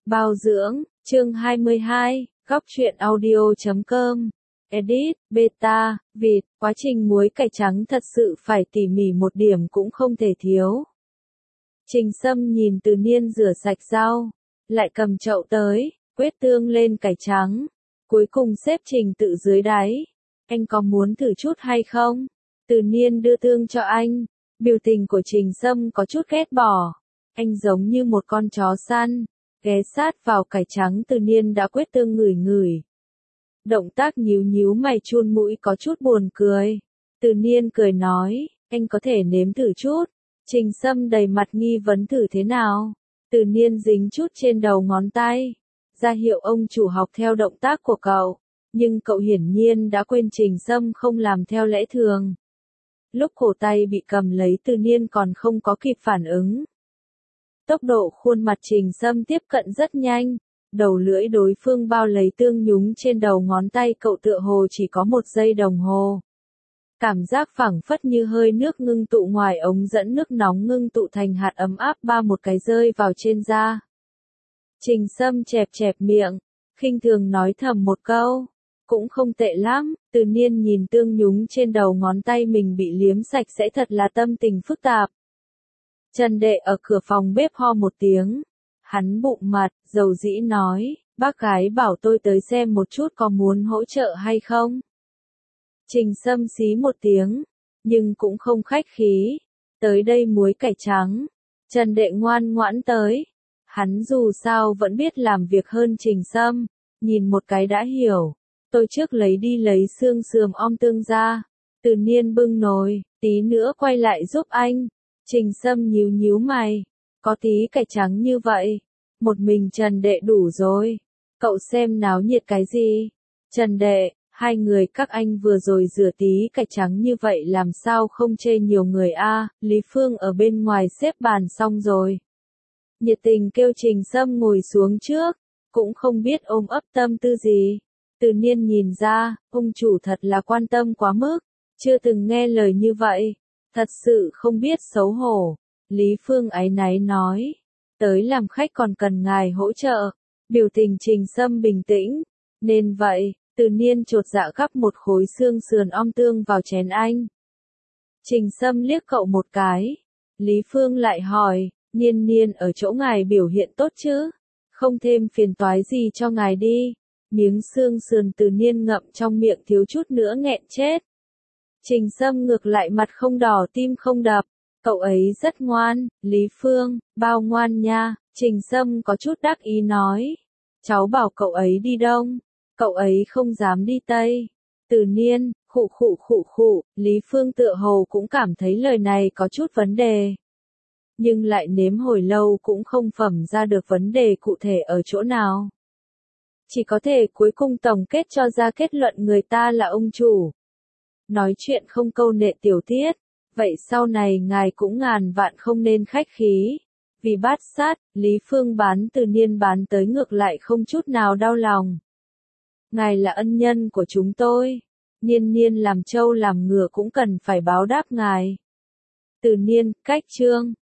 Bao dưỡng, chương 22, góc truyện audio.com. Edit, beta, vịt, quá trình muối cải trắng thật sự phải tỉ mỉ một điểm cũng không thể thiếu. Trình Sâm nhìn Từ Niên rửa sạch rau, lại cầm chậu tới, quét tương lên cải trắng, cuối cùng xếp trình tự dưới đáy. Anh có muốn thử chút hay không? Từ Niên đưa tương cho anh, biểu tình của Trình Sâm có chút ghét bỏ. Anh giống như một con chó săn, ghé sát vào cải trắng Từ Niên đã quét tương ngửi ngửi. Động tác nhíu nhíu mày chun mũi có chút buồn cười. Từ Niên cười nói, anh có thể nếm thử chút. Trình Sâm đầy mặt nghi vấn thử thế nào. Từ Niên dính chút trên đầu ngón tay, ra hiệu ông chủ học theo động tác của cậu. Nhưng cậu hiển nhiên đã quên Trình Sâm không làm theo lẽ thường. Lúc cổ tay bị cầm lấy Từ Niên còn không có kịp phản ứng. Tốc độ khuôn mặt Trình Sâm tiếp cận rất nhanh, đầu lưỡi đối phương bao lấy tương nhúng trên đầu ngón tay cậu tựa hồ chỉ có 1 giây đồng hồ. Cảm giác phảng phất như hơi nước ngưng tụ ngoài ống dẫn nước nóng ngưng tụ thành hạt ấm áp ba một cái rơi vào trên da. Trình Sâm chẹp chẹp miệng, khinh thường nói thầm một câu, cũng không tệ lắm. Từ Niên nhìn tương nhúng trên đầu ngón tay mình bị liếm sạch sẽ thật là tâm tình phức tạp. Trần Đệ ở cửa phòng bếp ho một tiếng. Hắn bụng mặt, dầu dĩ nói, bác gái bảo tôi tới xem một chút có muốn hỗ trợ hay không. Trình Sâm xí một tiếng, nhưng cũng không khách khí. Tới đây muối cải trắng. Trần Đệ ngoan ngoãn tới. Hắn dù sao vẫn biết làm việc hơn Trình Sâm, nhìn một cái đã hiểu. Tôi trước lấy xương sườn om tương ra. Từ Niên bưng nồi, tí nữa quay lại giúp anh. Trình Sâm nhíu nhíu mày, có tí cải trắng như vậy, một mình Trần Đệ đủ rồi. Cậu xem náo nhiệt cái gì? Trần Đệ, hai người các anh vừa rồi rửa tí cải trắng như vậy làm sao không chê nhiều người a? Lý Phương ở bên ngoài xếp bàn xong rồi. Nhiệt tình kêu Trình Sâm ngồi xuống trước, cũng không biết ôm ấp tâm tư gì. Từ Niên nhìn ra, ông chủ thật là quan tâm quá mức, chưa từng nghe lời như vậy. Thật sự không biết xấu hổ. Lý Phương áy náy nói. Tới làm khách còn cần ngài hỗ trợ. Biểu tình Trình Sâm bình tĩnh. Nên vậy, Từ Niên chột dạ gắp một khối xương sườn om tương vào chén anh. Trình Sâm liếc cậu một cái. Lý Phương lại hỏi, Niên ở chỗ ngài biểu hiện tốt chứ? Không thêm phiền toái gì cho ngài đi. Miếng xương sườn Từ Niên ngậm trong miệng thiếu chút nữa nghẹn chết. Trình Sâm ngược lại mặt không đỏ tim không đập, cậu ấy rất ngoan. Lý Phương, bao ngoan nha. Trình Sâm có chút đắc ý nói, cháu bảo cậu ấy đi đông, cậu ấy không dám đi tây. Từ Niên, khụ, Lý Phương tựa hồ cũng cảm thấy lời này có chút vấn đề. Nhưng lại nếm hồi lâu cũng không phẩm ra được vấn đề cụ thể ở chỗ nào. Chỉ có thể cuối cùng tổng kết cho ra kết luận người ta là ông chủ. Nói chuyện không câu nệ tiểu tiết, vậy sau này ngài cũng ngàn vạn không nên khách khí. Vì bát sát, Lý Phương bán Từ Niên bán tới ngược lại không chút nào đau lòng. Ngài là ân nhân của chúng tôi. Niên làm trâu làm ngựa cũng cần phải báo đáp ngài. Từ Niên, cách chương.